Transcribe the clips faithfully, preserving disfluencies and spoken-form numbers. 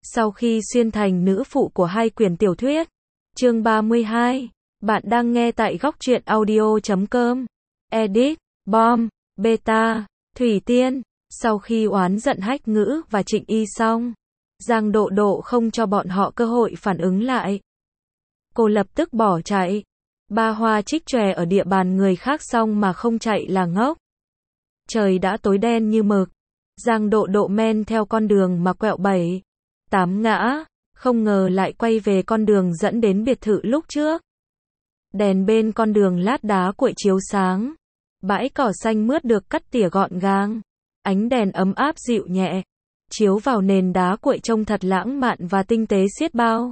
Sau khi xuyên thành nữ phụ của hai quyển tiểu thuyết. Chương ba mươi hai. Bạn đang nghe tại góc truyện audio chấm com. Edit, Bom, Beta, Thủy Tiên. Sau khi oán giận Hách Ngữ và Trịnh Y xong, Giang Độ Độ không cho bọn họ cơ hội phản ứng lại. Cô lập tức bỏ chạy. Ba hoa trích chòe ở địa bàn người khác xong mà không chạy là ngốc. Trời đã tối đen như mực. Giang Độ Độ men theo con đường mà quẹo bảy tám ngã, không ngờ lại quay về con đường dẫn đến biệt thự lúc trước. Đèn bên con đường lát đá cuội chiếu sáng. Bãi cỏ xanh mướt được cắt tỉa gọn gàng. Ánh đèn ấm áp dịu nhẹ, chiếu vào nền đá cuội trông thật lãng mạn và tinh tế xiết bao.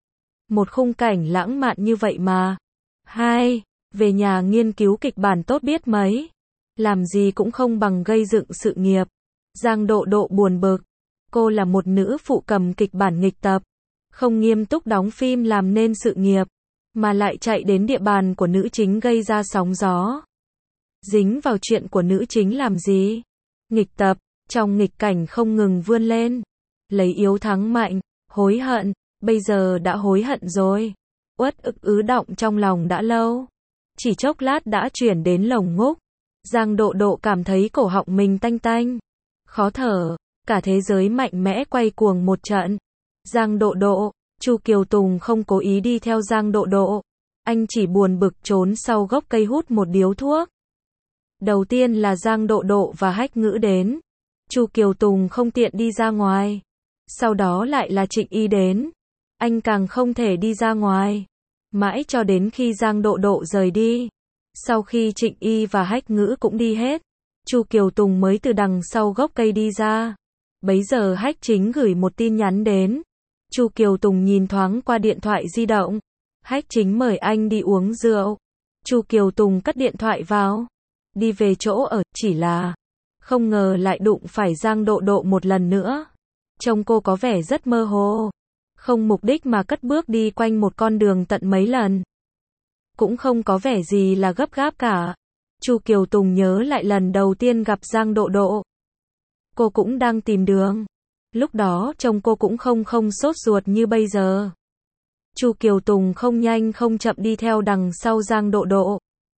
Một khung cảnh lãng mạn như vậy mà. Hai, về nhà nghiên cứu kịch bản tốt biết mấy. Làm gì cũng không bằng gây dựng sự nghiệp. Giang Độ Độ buồn bực. Cô là một nữ phụ cầm kịch bản nghịch tập. Không nghiêm túc đóng phim làm nên sự nghiệp. Mà lại chạy đến địa bàn của nữ chính gây ra sóng gió. Dính vào chuyện của nữ chính làm gì? Nghịch tập, trong nghịch cảnh không ngừng vươn lên. Lấy yếu thắng mạnh, hối hận, bây giờ đã hối hận rồi. Uất ức ứ động trong lòng đã lâu. Chỉ chốc lát đã chuyển đến lồng ngúc. Giang Độ Độ cảm thấy cổ họng mình tanh tanh. Khó thở, cả thế giới mạnh mẽ quay cuồng một trận. Giang Độ Độ, Chu Kiều Tùng không cố ý đi theo Giang Độ Độ. Anh chỉ buồn bực trốn sau gốc cây hút một điếu thuốc. Đầu tiên là Giang Độ Độ và Hách Ngữ đến. Chu Kiều Tùng không tiện đi ra ngoài. Sau đó lại là Trịnh Y đến. Anh càng không thể đi ra ngoài. Mãi cho đến khi Giang Độ Độ rời đi. Sau khi Trịnh Y và Hách Ngữ cũng đi hết, Chu Kiều Tùng mới từ đằng sau gốc cây đi ra. Bấy giờ Hách Chính gửi một tin nhắn đến. Chu Kiều Tùng nhìn thoáng qua điện thoại di động. Hách Chính mời anh đi uống rượu. Chu Kiều Tùng cất điện thoại vào. Đi về chỗ ở, chỉ là không ngờ lại đụng phải Giang Độ Độ một lần nữa. Trông cô có vẻ rất mơ hồ. Không mục đích mà cất bước đi quanh một con đường tận mấy lần. Cũng không có vẻ gì là gấp gáp cả. Chu Kiều Tùng nhớ lại lần đầu tiên gặp Giang Độ Độ. Cô cũng đang tìm đường. Lúc đó trông cô cũng không không sốt ruột như bây giờ. Chu Kiều Tùng không nhanh không chậm đi theo đằng sau Giang Độ Độ.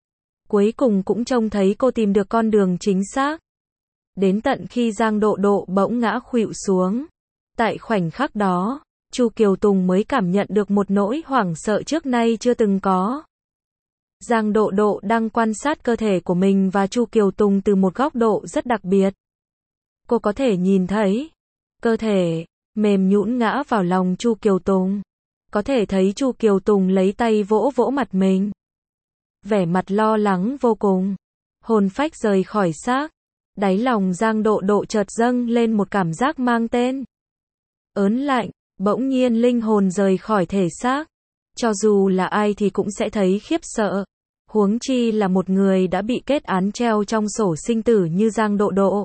Cuối cùng cũng trông thấy cô tìm được con đường chính xác. Đến tận khi Giang Độ Độ bỗng ngã khuỵu xuống. Tại khoảnh khắc đó, Chu Kiều Tùng mới cảm nhận được một nỗi hoảng sợ trước nay chưa từng có. Giang Độ Độ đang quan sát cơ thể của mình và Chu Kiều Tùng từ một góc độ rất đặc biệt. Cô có thể nhìn thấy cơ thể mềm nhũn ngã vào lòng Chu Kiều Tùng. Có thể thấy Chu Kiều Tùng lấy tay vỗ vỗ mặt mình. Vẻ mặt lo lắng vô cùng. Hồn phách rời khỏi xác. Đáy lòng Giang Độ Độ chợt dâng lên một cảm giác mang tên ớn lạnh. Bỗng nhiên linh hồn rời khỏi thể xác. Cho dù là ai thì cũng sẽ thấy khiếp sợ. Huống chi là một người đã bị kết án treo trong sổ sinh tử như Giang Độ Độ.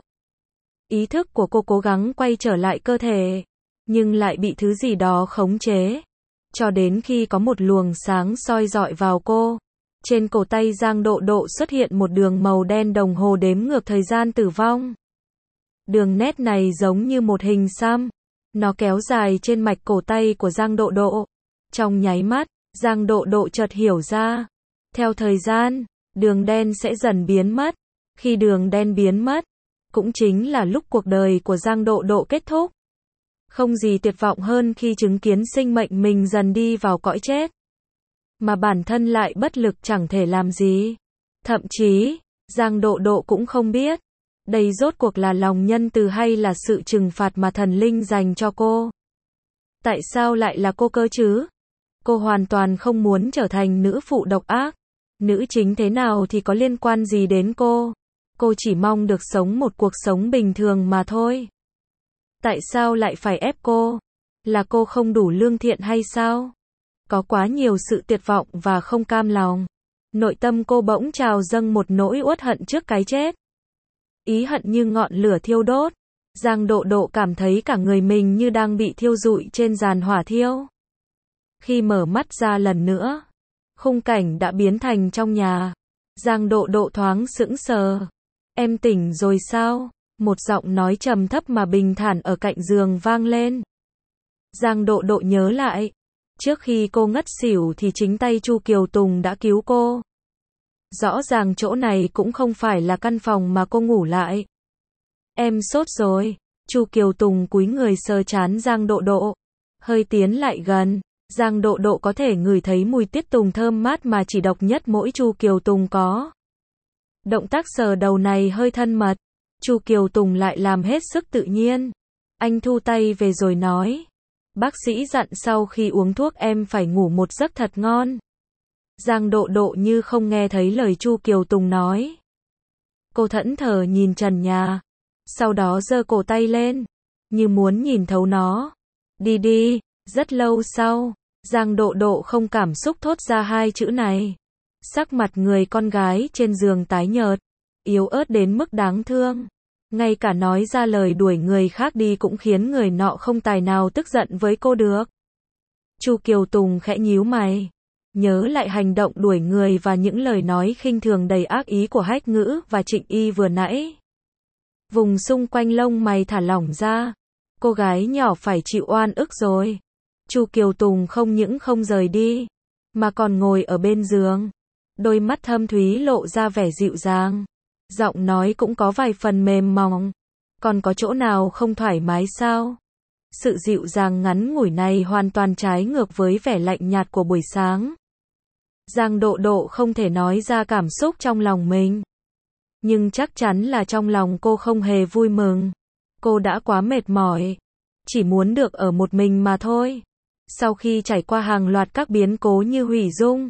Ý thức của cô cố gắng quay trở lại cơ thể. Nhưng lại bị thứ gì đó khống chế. Cho đến khi có một luồng sáng soi rọi vào cô. Trên cổ tay Giang Độ Độ xuất hiện một đường màu đen đồng hồ đếm ngược thời gian tử vong. Đường nét này giống như một hình xăm. Nó kéo dài trên mạch cổ tay của Giang Độ Độ. Trong nháy mắt, Giang Độ Độ chợt hiểu ra. Theo thời gian, đường đen sẽ dần biến mất. Khi đường đen biến mất, cũng chính là lúc cuộc đời của Giang Độ Độ kết thúc. Không gì tuyệt vọng hơn khi chứng kiến sinh mệnh mình dần đi vào cõi chết. Mà bản thân lại bất lực chẳng thể làm gì. Thậm chí, Giang Độ Độ cũng không biết. Đây rốt cuộc là lòng nhân từ hay là sự trừng phạt mà thần linh dành cho cô. Tại sao lại là cô cơ chứ? Cô hoàn toàn không muốn trở thành nữ phụ độc ác. Nữ chính thế nào thì có liên quan gì đến cô? Cô chỉ mong được sống một cuộc sống bình thường mà thôi. Tại sao lại phải ép cô? Là cô không đủ lương thiện hay sao? Có quá nhiều sự tuyệt vọng và không cam lòng. Nội tâm cô bỗng trào dâng một nỗi uất hận trước cái chết. Ý hận như ngọn lửa thiêu đốt. Giang Độ Độ cảm thấy cả người mình như đang bị thiêu rụi trên giàn hỏa thiêu. Khi mở mắt ra lần nữa, khung cảnh đã biến thành trong nhà. Giang Độ Độ thoáng sững sờ. Em tỉnh rồi sao? Một giọng nói trầm thấp mà bình thản ở cạnh giường vang lên. Giang Độ Độ nhớ lại, trước khi cô ngất xỉu thì chính tay Chu Kiều Tùng đã cứu cô. Rõ ràng chỗ này cũng không phải là căn phòng mà cô ngủ lại. Em sốt rồi. Chu Kiều Tùng cúi người sờ trán Giang Độ Độ, hơi tiến lại gần. Giang Độ Độ có thể ngửi thấy mùi tiết tùng thơm mát mà chỉ độc nhất mỗi Chu Kiều Tùng có. Động tác sờ đầu này hơi thân mật, Chu Kiều Tùng lại làm hết sức tự nhiên. Anh thu tay về rồi nói, bác sĩ dặn sau khi uống thuốc em phải ngủ một giấc thật ngon. Giang Độ Độ như không nghe thấy lời Chu Kiều Tùng nói. Cô thẫn thờ nhìn trần nhà, sau đó giơ cổ tay lên, như muốn nhìn thấu nó. Đi đi. Rất lâu sau, Giang Độ Độ không cảm xúc thốt ra hai chữ này. Sắc mặt người con gái trên giường tái nhợt, yếu ớt đến mức đáng thương. Ngay cả nói ra lời đuổi người khác đi cũng khiến người nọ không tài nào tức giận với cô được. Chu Kiều Tùng khẽ nhíu mày, nhớ lại hành động đuổi người và những lời nói khinh thường đầy ác ý của Hách Ngữ và Trịnh Y vừa nãy. Vùng xung quanh lông mày thả lỏng ra. Cô gái nhỏ phải chịu oan ức rồi. Chu Kiều Tùng không những không rời đi, mà còn ngồi ở bên giường. Đôi mắt thâm thúy lộ ra vẻ dịu dàng. Giọng nói cũng có vài phần mềm mỏng. Còn có chỗ nào không thoải mái sao? Sự dịu dàng ngắn ngủi này hoàn toàn trái ngược với vẻ lạnh nhạt của buổi sáng. Giang Độ Độ không thể nói ra cảm xúc trong lòng mình. Nhưng chắc chắn là trong lòng cô không hề vui mừng. Cô đã quá mệt mỏi, chỉ muốn được ở một mình mà thôi. Sau khi trải qua hàng loạt các biến cố như hủy dung,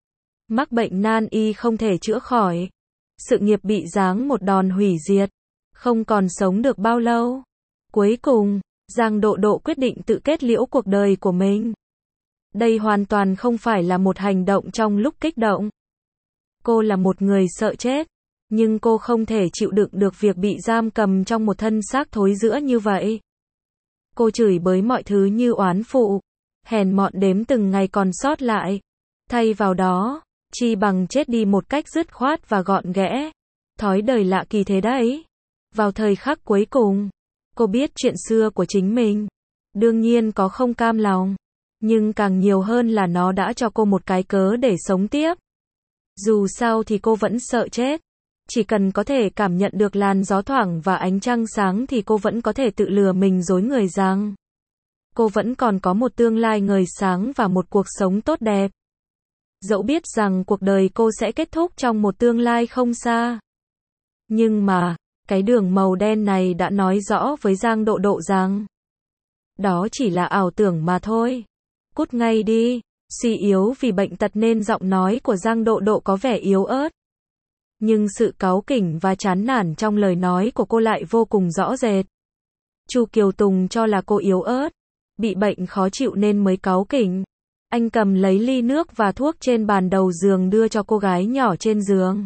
mắc bệnh nan y không thể chữa khỏi, sự nghiệp bị giáng một đòn hủy diệt, không còn sống được bao lâu. Cuối cùng, Giang Độ Độ quyết định tự kết liễu cuộc đời của mình. Đây hoàn toàn không phải là một hành động trong lúc kích động. Cô là một người sợ chết, nhưng cô không thể chịu đựng được việc bị giam cầm trong một thân xác thối rữa như vậy. Cô chửi bới mọi thứ như oán phụ, hèn mọn đếm từng ngày còn sót lại. Thay vào đó, chi bằng chết đi một cách dứt khoát và gọn ghẽ. Thói đời lạ kỳ thế đấy. Vào thời khắc cuối cùng, cô biết chuyện xưa của chính mình. Đương nhiên có không cam lòng, nhưng càng nhiều hơn là nó đã cho cô một cái cớ để sống tiếp. Dù sao thì cô vẫn sợ chết. Chỉ cần có thể cảm nhận được làn gió thoảng và ánh trăng sáng thì cô vẫn có thể tự lừa mình dối người rằng cô vẫn còn có một tương lai ngời sáng và một cuộc sống tốt đẹp. Dẫu biết rằng cuộc đời cô sẽ kết thúc trong một tương lai không xa. Nhưng mà, cái đường màu đen này đã nói rõ với Giang Độ Độ rằng đó chỉ là ảo tưởng mà thôi. Cút ngay đi. Suy yếu vì bệnh tật nên giọng nói của Giang Độ Độ có vẻ yếu ớt. Nhưng sự cáu kỉnh và chán nản trong lời nói của cô lại vô cùng rõ rệt. Chu Kiều Tùng cho là cô yếu ớt, bị bệnh khó chịu nên mới cáu kỉnh. Anh cầm lấy ly nước và thuốc trên bàn đầu giường đưa cho cô gái nhỏ trên giường.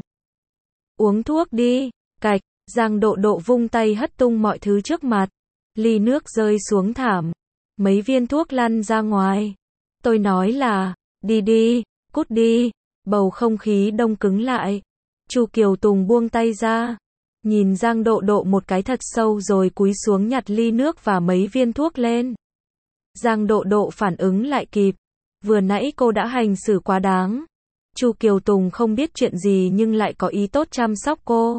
Uống thuốc đi. Cạch. Giang Độ Độ vung tay hất tung mọi thứ trước mặt. Ly nước rơi xuống thảm. Mấy viên thuốc lăn ra ngoài. Tôi nói là, đi đi, cút đi. Bầu không khí đông cứng lại. Chu Kiều Tùng buông tay ra, nhìn Giang Độ Độ một cái thật sâu rồi cúi xuống nhặt ly nước và mấy viên thuốc lên. Giang Độ Độ phản ứng lại kịp. Vừa nãy cô đã hành xử quá đáng. Chu Kiều Tùng không biết chuyện gì nhưng lại có ý tốt chăm sóc cô.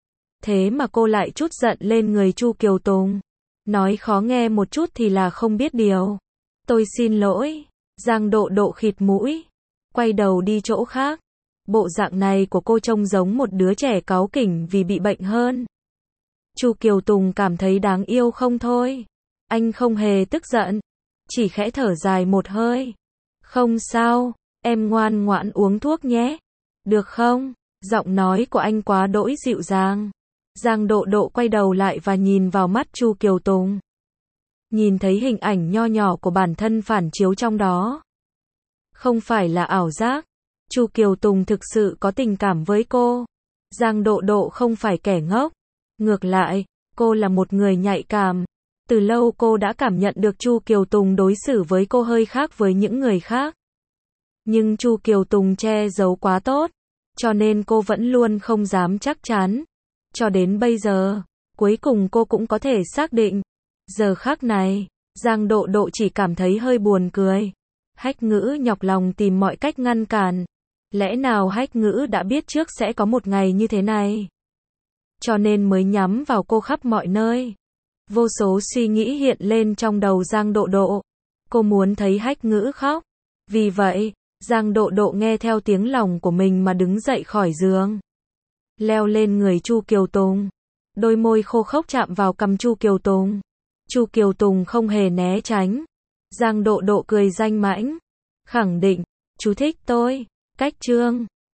Thế mà cô lại trút giận lên người Chu Kiều Tùng. Nói khó nghe một chút thì là không biết điều. Tôi xin lỗi. Giang Độ Độ khịt mũi, quay đầu đi chỗ khác. Bộ dạng này của cô trông giống một đứa trẻ cáu kỉnh vì bị bệnh hơn. Chu Kiều Tùng cảm thấy đáng yêu không thôi. Anh không hề tức giận, chỉ khẽ thở dài một hơi. Không sao, em ngoan ngoãn uống thuốc nhé. Được không? Giọng nói của anh quá đỗi dịu dàng. Giang Độ Độ quay đầu lại và nhìn vào mắt Chu Kiều Tùng. Nhìn thấy hình ảnh nho nhỏ của bản thân phản chiếu trong đó. Không phải là ảo giác. Chu Kiều Tùng thực sự có tình cảm với cô. Giang Độ Độ không phải kẻ ngốc. Ngược lại, cô là một người nhạy cảm. Từ lâu cô đã cảm nhận được Chu Kiều Tùng đối xử với cô hơi khác với những người khác. Nhưng Chu Kiều Tùng che giấu quá tốt, cho nên cô vẫn luôn không dám chắc chắn. Cho đến bây giờ, cuối cùng cô cũng có thể xác định. Giờ khắc này, Giang Độ Độ chỉ cảm thấy hơi buồn cười. Hách Ngữ nhọc lòng tìm mọi cách ngăn cản. Lẽ nào Hách Ngữ đã biết trước sẽ có một ngày như thế này? Cho nên mới nhắm vào cô khắp mọi nơi. Vô số suy nghĩ hiện lên trong đầu Giang Độ Độ. Cô muốn thấy Hách Ngữ khóc. Vì vậy, Giang Độ Độ nghe theo tiếng lòng của mình mà đứng dậy khỏi giường. Leo lên người Chu Kiều Tùng. Đôi môi khô khốc chạm vào cằm Chu Kiều Tùng. Chu Kiều Tùng không hề né tránh. Giang Độ Độ cười danh mãnh. Khẳng định, chú thích tôi. Cách chương.